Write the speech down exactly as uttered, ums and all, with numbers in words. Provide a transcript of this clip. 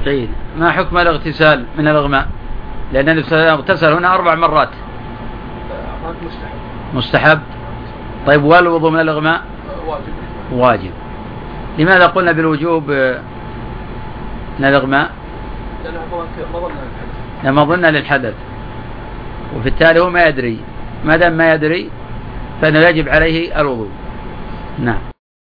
قيل. ما حكم الاغتسال من الإغماء؟ لأن النبي صلى الله عليه وسلم اغتسل هنا أربع مرات. مستحب. مستحب. طيب والوضوء من الإغماء؟ واجب. واجب. لماذا قلنا بالوجوب من الإغماء؟ لما ظن للحدث، وفي التالي هو ما يدري، ما دام ما يدري فإنه يجب عليه الوضوء. نعم.